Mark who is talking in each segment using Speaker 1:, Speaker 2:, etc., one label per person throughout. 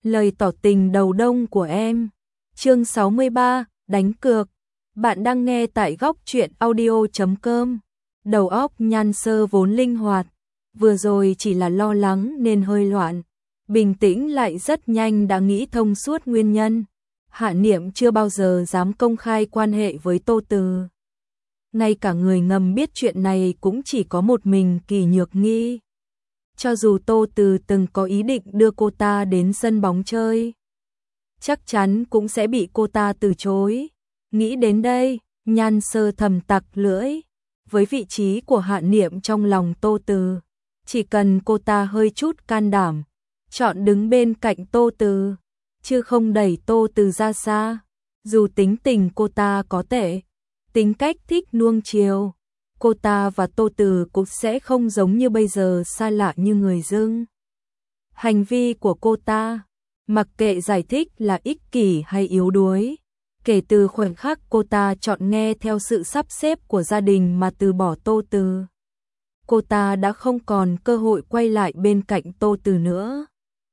Speaker 1: Lời tỏ tình đầu đông của em. Chương 63, đánh cược. Bạn đang nghe tại góc truyện audio.com. Đầu óc Nhan Sơ vốn linh hoạt, vừa rồi chỉ là lo lắng nên hơi loạn. Bình tĩnh lại rất nhanh đã nghĩ thông suốt nguyên nhân. Hạ Niệm chưa bao giờ dám công khai quan hệ với Tô Từ. Ngay cả người ngầm biết chuyện này cũng chỉ có một mình Kỳ Nhược Nghi. Cho dù Tô Từ từng có ý định đưa cô ta đến sân bóng chơi, chắc chắn cũng sẽ bị cô ta từ chối. Nghĩ đến đây, Nhan Sơ thầm tặc lưỡi. Với vị trí của Hạ Niệm trong lòng Tô Từ, chỉ cần cô ta hơi chút can đảm, chọn đứng bên cạnh Tô Từ, chứ không đẩy Tô Từ ra xa. Dù tính tình cô ta có tệ, tính cách thích nuông chiều, cô ta và Tô Từ cũng sẽ không giống như bây giờ xa lạ như người dưng. Hành vi của cô ta, mặc kệ giải thích là ích kỷ hay yếu đuối, kể từ khoảnh khắc cô ta chọn nghe theo sự sắp xếp của gia đình mà từ bỏ Tô Từ, cô ta đã không còn cơ hội quay lại bên cạnh Tô Từ nữa.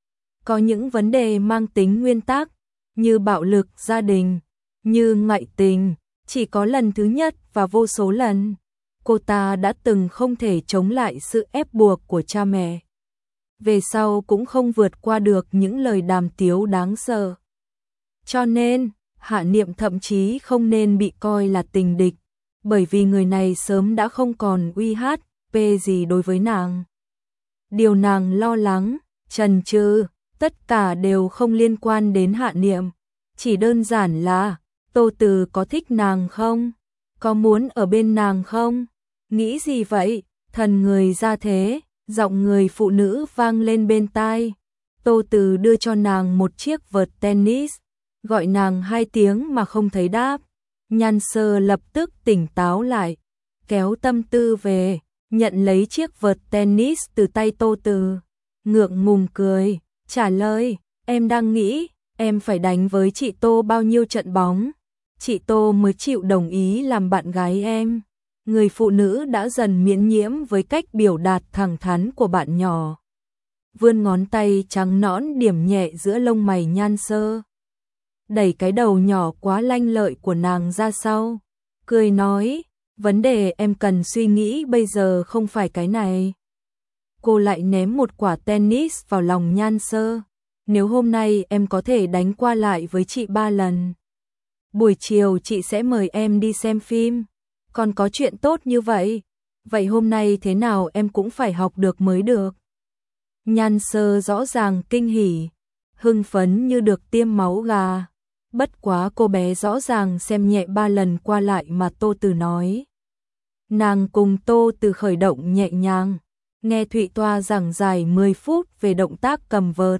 Speaker 1: Có những vấn đề mang tính nguyên tắc, như bạo lực gia đình, như ngoại tình, chỉ có lần thứ nhất và vô số lần, cô ta đã từng không thể chống lại sự ép buộc của cha mẹ. Về sau cũng không vượt qua được những lời đàm tiếu đáng sợ. Cho nên, Hạ Niệm thậm chí không nên bị coi là tình địch, bởi vì người này sớm đã không còn uy hiếp gì đối với nàng. Điều nàng lo lắng, chần chừ, tất cả đều không liên quan đến Hạ Niệm, chỉ đơn giản là Tô Từ có thích nàng không? Có muốn ở bên nàng không? Nghĩ gì vậy? Thần người ra thế, giọng người phụ nữ vang lên bên tai. Tô Từ đưa cho nàng một chiếc vợt tennis, gọi nàng 2 tiếng mà không thấy đáp. Nhan Sơ lập tức tỉnh táo lại, kéo tâm tư về, nhận lấy chiếc vợt tennis từ tay Tô Từ, ngượng ngùng cười, trả lời, em đang nghĩ, em phải đánh với chị Tô bao nhiêu trận bóng, chị Tô mới chịu đồng ý làm bạn gái em. Người phụ nữ đã dần miễn nhiễm với cách biểu đạt thẳng thắn của bạn nhỏ, vươn ngón tay trắng nõn điểm nhẹ giữa lông mày Nhan Sơ, đẩy cái đầu nhỏ quá lanh lợi của nàng ra sau, cười nói, vấn đề em cần suy nghĩ bây giờ không phải cái này. Cô lại ném một quả tennis vào lòng Nhan Sơ, nếu hôm nay em có thể đánh qua lại với chị 3 lần, buổi chiều chị sẽ mời em đi xem phim. Còn có chuyện tốt như vậy, vậy hôm nay thế nào em cũng phải học được mới được. Nhan Sơ rõ ràng kinh hỉ, hưng phấn như được tiêm máu gà. Bất quá cô bé rõ ràng xem nhẹ 3 lần qua lại mà Tô Từ nói. Nàng cùng Tô Từ khởi động nhẹ nhàng, nghe Thụy Toa giảng giải 10 phút về động tác cầm vợt,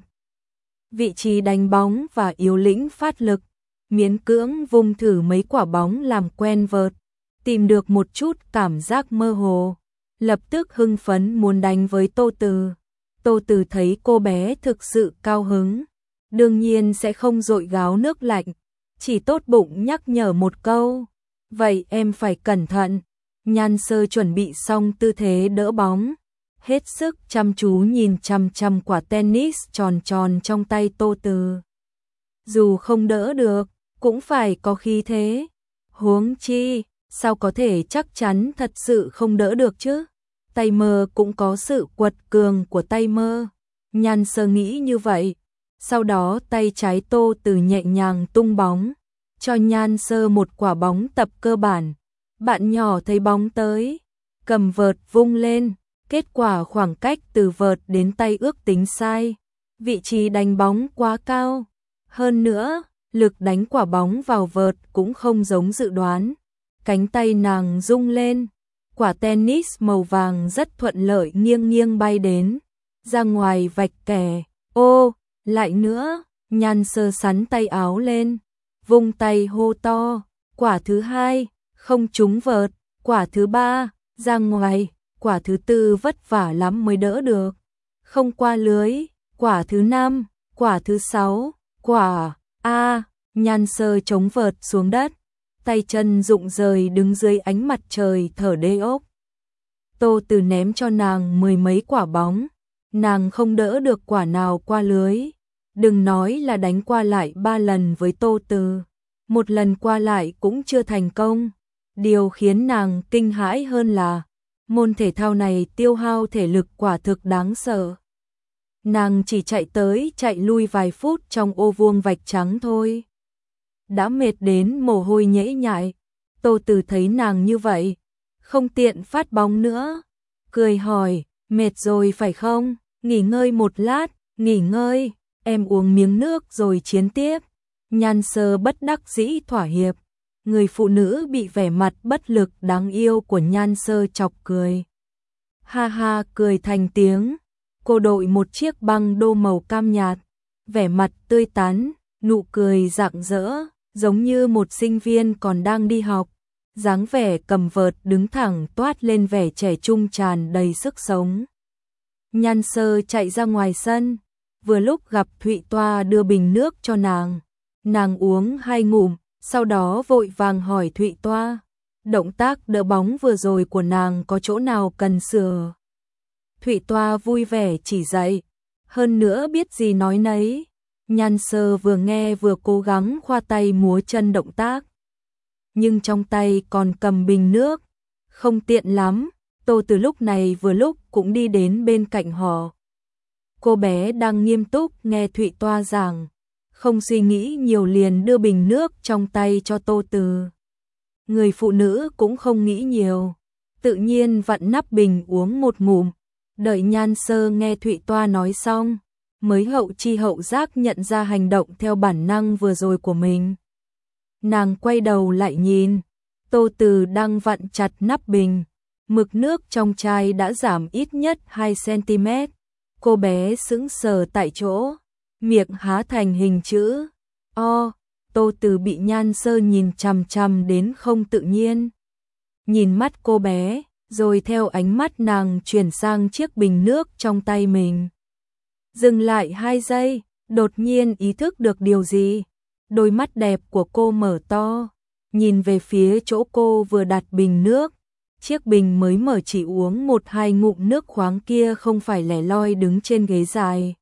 Speaker 1: vị trí đánh bóng và yếu lĩnh phát lực, miễn cưỡng vung thử mấy quả bóng làm quen vợt, tìm được một chút cảm giác mơ hồ, lập tức hưng phấn muốn đánh với Tô Từ. Tô Từ thấy cô bé thực sự cao hứng, đương nhiên sẽ không dội gáo nước lạnh, chỉ tốt bụng nhắc nhở một câu, vậy em phải cẩn thận. Nhan Sơ chuẩn bị xong tư thế đỡ bóng, hết sức chăm chú nhìn chằm chằm quả tennis tròn tròn trong tay Tô Từ. Dù không đỡ được, cũng phải có khí thế, huống chi sao có thể chắc chắn thật sự không đỡ được chứ? Tay mơ cũng có sự quật cường của tay mơ. Nhan Sơ nghĩ như vậy. Sau đó tay trái Tô Từ nhẹ nhàng tung bóng, cho Nhan Sơ một quả bóng tập cơ bản. Bạn nhỏ thấy bóng tới, cầm vợt vung lên, kết quả khoảng cách từ vợt đến tay ước tính sai. Vị trí đánh bóng quá cao. Hơn nữa, lực đánh quả bóng vào vợt cũng không giống dự đoán. Cánh tay nàng rung lên, quả tennis màu vàng rất thuận lợi nghiêng nghiêng bay đến, ra ngoài vạch kè. Ô, lại nữa, Nhan Sơ sắn tay áo lên, vung tay hô to, quả thứ 2, không trúng vợt, quả thứ 3, ra ngoài, quả thứ 4 vất vả lắm mới đỡ được, không qua lưới, quả thứ 5, quả thứ 6, quả, Nhan Sơ chống vợt xuống đất, tay chân rụng rời đứng dưới ánh mặt trời thở đê ốc. Tô Từ ném cho nàng 10 mấy quả bóng, nàng không đỡ được quả nào qua lưới, Đừng nói là đánh qua lại 3 lần với Tô Từ, một lần qua lại cũng chưa thành công. Điều khiến nàng kinh hãi hơn là môn thể thao này tiêu hao thể lực quả thực đáng sợ. Nàng chỉ chạy tới chạy lui vài phút trong ô vuông vạch trắng thôi, đã mệt đến mồ hôi nhễ nhại. Tô Từ thấy nàng như vậy, không tiện phát bóng nữa, cười hỏi, mệt rồi phải không? Nghỉ ngơi một lát, nghỉ ngơi, em uống miếng nước rồi chiến tiếp. Nhan Sơ bất đắc dĩ thỏa hiệp. Người phụ nữ bị vẻ mặt bất lực đáng yêu của Nhan Sơ chọc cười. Ha ha cười thành tiếng. Cô đội một chiếc băng đô màu cam nhạt, vẻ mặt tươi tắn, nụ cười rạng rỡ, giống như một sinh viên còn đang đi học. Dáng vẻ cầm vợt đứng thẳng toát lên vẻ trẻ trung tràn đầy sức sống. Nhan Sơ chạy ra ngoài sân, vừa lúc gặp Thụy Toa đưa bình nước cho nàng. Nàng uống 2 ngụm, sau đó vội vàng hỏi Thụy Toa, động tác đỡ bóng vừa rồi của nàng có chỗ nào cần sửa? Thụy Toa vui vẻ chỉ dạy, hơn nữa biết gì nói nấy. Nhan Sơ vừa nghe vừa cố gắng khoa tay múa chân động tác, nhưng trong tay còn cầm bình nước, không tiện lắm. Tô Từ lúc này vừa lúc cũng đi đến bên cạnh họ. Cô bé đang nghiêm túc nghe Thụy Toa giảng, không suy nghĩ nhiều liền đưa bình nước trong tay cho Tô Từ. Người phụ nữ cũng không nghĩ nhiều, tự nhiên vặn nắp bình uống một ngụm. Đợi Nhan Sơ nghe Thụy Toa nói xong, mới hậu chi hậu giác nhận ra hành động theo bản năng vừa rồi của mình. Nàng quay đầu lại nhìn, Tô Từ đang vặn chặt nắp bình, mực nước trong chai đã giảm ít nhất 2 cm. Cô bé sững sờ tại chỗ, miệng há thành hình chữ O. Tô Từ bị Nhan Sơ nhìn chằm chằm đến không tự nhiên. Nhìn mắt cô bé, rồi theo ánh mắt nàng chuyển sang chiếc bình nước trong tay mình. Dừng lại 2 giây, đột nhiên ý thức được điều gì. Đôi mắt đẹp của cô mở to, nhìn về phía chỗ cô vừa đặt bình nước. Chiếc bình mới mở chỉ uống 1-2 ngụm nước khoáng kia không phải lẻ loi đứng trên ghế dài.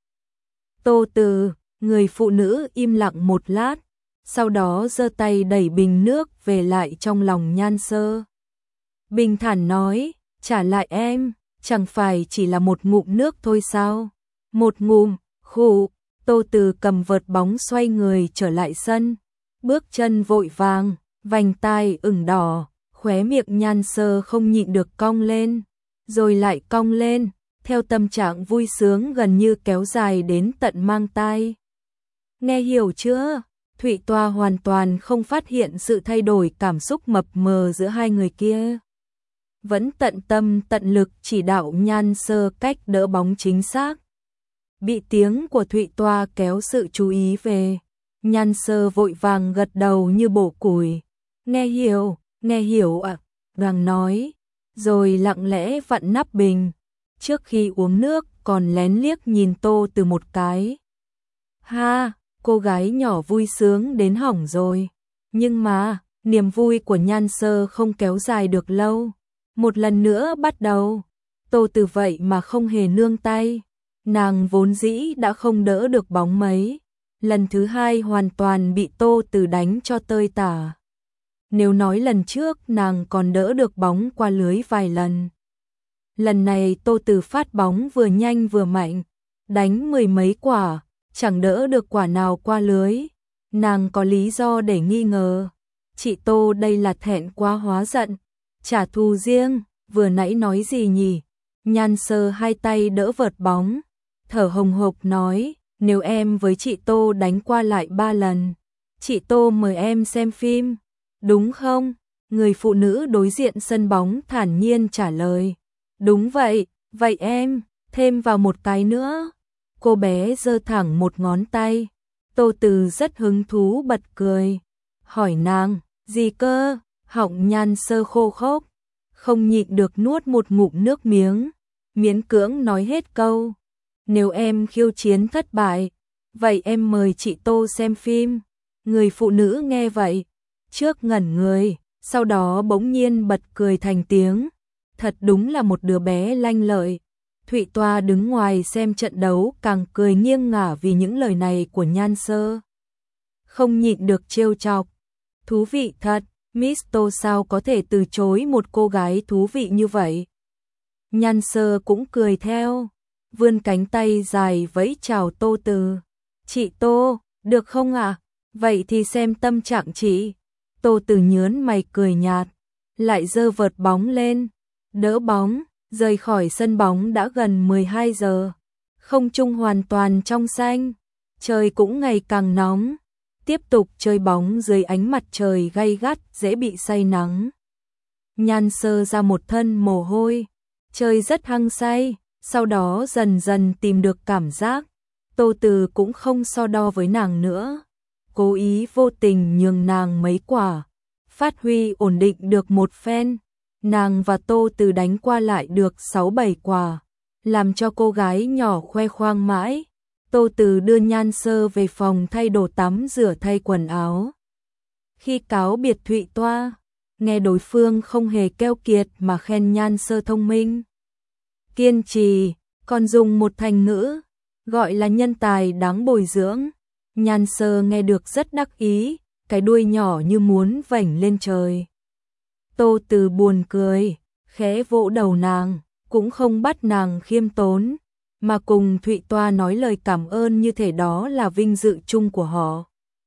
Speaker 1: Tô Từ, người phụ nữ im lặng một lát, sau đó giơ tay đẩy bình nước về lại trong lòng Nhan Sơ. Bình thản nói, trả lại em, chẳng phải chỉ là một ngụm nước thôi sao? Một ngụm, khụ. Tô Từ cầm vợt bóng xoay người trở lại sân, bước chân vội vàng, vành tai ửng đỏ, khóe miệng Nhan Sơ không nhịn được cong lên, rồi lại cong lên, theo tâm trạng vui sướng gần như kéo dài đến tận mang tai. Nghe hiểu chưa? Thụy Toa hoàn toàn không phát hiện sự thay đổi cảm xúc mập mờ giữa hai người kia. Vẫn tận tâm tận lực chỉ đạo Nhan Sơ cách đỡ bóng chính xác. Bị tiếng của Thụy Toa kéo sự chú ý về, Nhan Sơ vội vàng gật đầu như bổ củi. Nghe hiểu ạ, nàng nói, rồi lặng lẽ vặn nắp bình. Trước khi uống nước còn lén liếc nhìn Tô Từ một cái. Ha, cô gái nhỏ vui sướng đến hỏng rồi. Nhưng mà, niềm vui của Nhan Sơ không kéo dài được lâu. Một lần nữa bắt đầu, Tô Từ vậy mà không hề nương tay. Nàng vốn dĩ đã không đỡ được bóng mấy, lần thứ 2 hoàn toàn bị Tô Từ đánh cho tơi tả. Nếu nói lần trước nàng còn đỡ được bóng qua lưới vài lần, lần này Tô Từ phát bóng vừa nhanh vừa mạnh, đánh 10 mấy quả, chẳng đỡ được quả nào qua lưới. Nàng có lý do để nghi ngờ, chị Tô đây là thẹn quá hóa giận, trả thù riêng, vừa nãy nói gì nhỉ? Nhan Sơ hai tay đỡ vợt bóng, thở hồng hộc nói, nếu em với chị Tô đánh qua lại 3 lần, chị Tô mời em xem phim, đúng không? Người phụ nữ đối diện sân bóng thản nhiên trả lời, đúng vậy, vậy em, thêm vào một cái nữa. Cô bé giơ thẳng một ngón tay, Tô Từ rất hứng thú bật cười, hỏi nàng, gì cơ? Họng Nhan Sơ khô khốc, không nhịn được nuốt một ngụm nước miếng, miễn cưỡng nói hết câu. Nếu em khiêu chiến thất bại, vậy em mời chị Tô xem phim. Người phụ nữ nghe vậy, trước ngẩn người, sau đó bỗng nhiên bật cười thành tiếng. Thật đúng là một đứa bé lanh lợi. Thụy Toa đứng ngoài xem trận đấu càng cười nghiêng ngả vì những lời này của Nhan Sơ. Không nhịn được trêu chọc. Thú vị thật, Miss Tô sao có thể từ chối một cô gái thú vị như vậy. Nhan Sơ cũng cười theo, vươn cánh tay dài vẫy chào Tô Từ. Chị Tô, được không ạ? Vậy thì xem tâm trạng chị. Tô Từ nhớn mày cười nhạt, lại giơ vợt bóng lên, đỡ bóng, rời khỏi sân bóng đã gần 12 giờ. Không trung hoàn toàn trong xanh, trời cũng ngày càng nóng. Tiếp tục chơi bóng dưới ánh mặt trời gay gắt dễ bị say nắng. Nhan Sơ ra một thân mồ hôi, chơi rất hăng say, sau đó dần dần tìm được cảm giác. Tô Từ cũng không so đo với nàng nữa, cố ý vô tình nhường nàng mấy quả, phát huy ổn định được một phen. Nàng và Tô Từ đánh qua lại được 6-7 quả, làm cho cô gái nhỏ khoe khoang mãi. Tô Từ đưa Nhan Sơ về phòng thay đồ tắm rửa thay quần áo. Khi cáo biệt Thụy Toa, nghe đối phương không hề keo kiệt mà khen Nhan Sơ thông minh, kiên trì, còn dùng một thành ngữ, gọi là nhân tài đáng bồi dưỡng. Nhan Sơ nghe được rất đắc ý, cái đuôi nhỏ như muốn vểnh lên trời. Tô Từ buồn cười, khẽ vỗ đầu nàng, cũng không bắt nàng khiêm tốn, mà cùng Thụy Toa nói lời cảm ơn như thể đó là vinh dự chung của họ.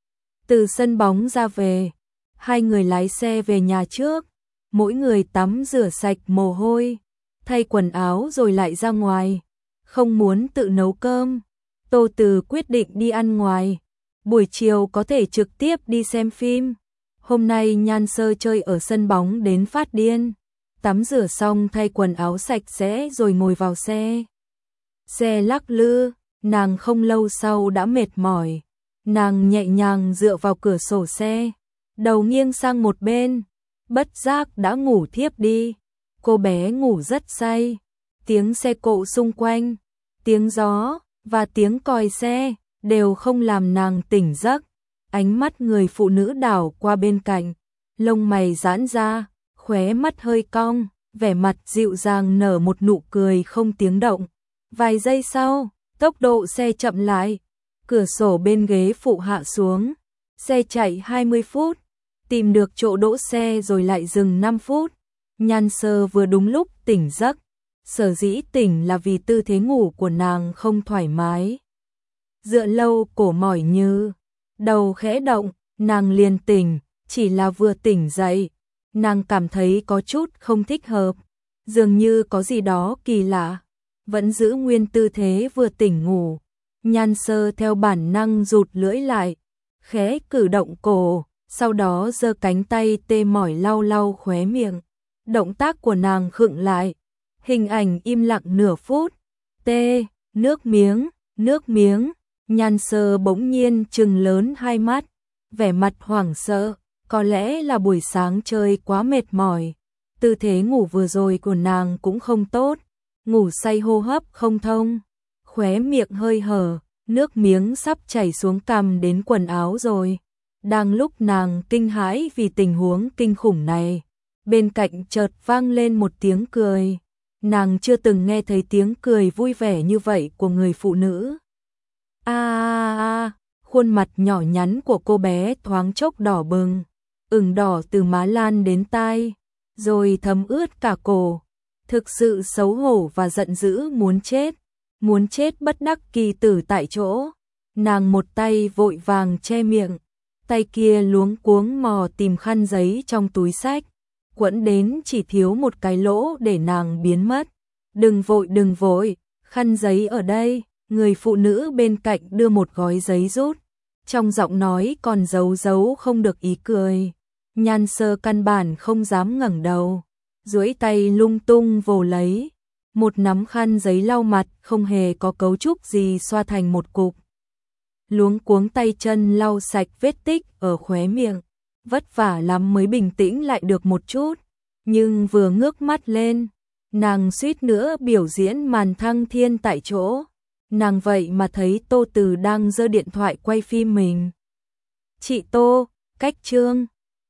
Speaker 1: Từ sân bóng ra về, hai người lái xe về nhà trước, mỗi người tắm rửa sạch mồ hôi, thay quần áo rồi lại ra ngoài. Không muốn tự nấu cơm, Tô Từ quyết định đi ăn ngoài, buổi chiều có thể trực tiếp đi xem phim. Hôm nay Nhan Sơ chơi ở sân bóng đến phát điên, tắm rửa xong thay quần áo sạch sẽ rồi ngồi vào xe. Xe lắc lư, nàng không lâu sau đã mệt mỏi, nàng nhẹ nhàng dựa vào cửa sổ xe, đầu nghiêng sang một bên, bất giác đã ngủ thiếp đi. Cô bé ngủ rất say, tiếng xe cộ xung quanh, tiếng gió và tiếng còi xe đều không làm nàng tỉnh giấc. Ánh mắt người phụ nữ đảo qua bên cạnh, lông mày giãn ra, khóe mắt hơi cong, vẻ mặt dịu dàng nở một nụ cười không tiếng động. Vài giây sau, tốc độ xe chậm lại, cửa sổ bên ghế phụ hạ xuống, xe chạy 20 phút, tìm được chỗ đỗ xe rồi lại dừng 5 phút. Nhan Sơ vừa đúng lúc tỉnh giấc, sở dĩ tỉnh là vì tư thế ngủ của nàng không thoải mái. Dựa lâu cổ mỏi như, đầu khẽ động, nàng liền tỉnh, chỉ là vừa tỉnh dậy, nàng cảm thấy có chút không thích hợp, dường như có gì đó kỳ lạ, vẫn giữ nguyên tư thế vừa tỉnh ngủ. Nhan Sơ theo bản năng rụt lưỡi lại, khẽ cử động cổ, sau đó giơ cánh tay tê mỏi lau lau khóe miệng. Động tác của nàng khựng lại, hình ảnh im lặng nửa phút. Tê, nước miếng, Nhan Sơ bỗng nhiên trừng lớn hai mắt, vẻ mặt hoảng sợ, có lẽ là buổi sáng chơi quá mệt mỏi. Tư thế ngủ vừa rồi của nàng cũng không tốt, ngủ say hô hấp không thông, khóe miệng hơi hở, nước miếng sắp chảy xuống cằm đến quần áo rồi. Đang lúc nàng kinh hãi vì tình huống kinh khủng này, bên cạnh chợt vang lên một tiếng cười. Nàng chưa từng nghe thấy tiếng cười vui vẻ như vậy của người phụ nữ. Khuôn mặt nhỏ nhắn của cô bé thoáng chốc đỏ bừng, ửng đỏ từ má lan đến tai, rồi thấm ướt cả cổ. Thực sự xấu hổ và giận dữ muốn chết bất đắc kỳ tử tại chỗ. Nàng một tay vội vàng che miệng, tay kia luống cuống mò tìm khăn giấy trong túi xách, quẫn đến chỉ thiếu một cái lỗ để nàng biến mất. Đừng vội, khăn giấy ở đây. Người phụ nữ bên cạnh đưa một gói giấy rút, trong giọng nói còn giấu không được ý cười. Nhan Sơ căn bản không dám ngẩng đầu, duỗi tay lung tung vồ lấy một nắm khăn giấy lau mặt không hề có cấu trúc gì xoa thành một cục. Luống cuống tay chân lau sạch vết tích ở khóe miệng, vất vả lắm mới bình tĩnh lại được một chút, nhưng vừa ngước mắt lên, nàng suýt nữa biểu diễn màn thăng thiên tại chỗ. Nàng vậy mà thấy Tô Từ đang giơ điện thoại quay phim mình. Chị Tô, cách chương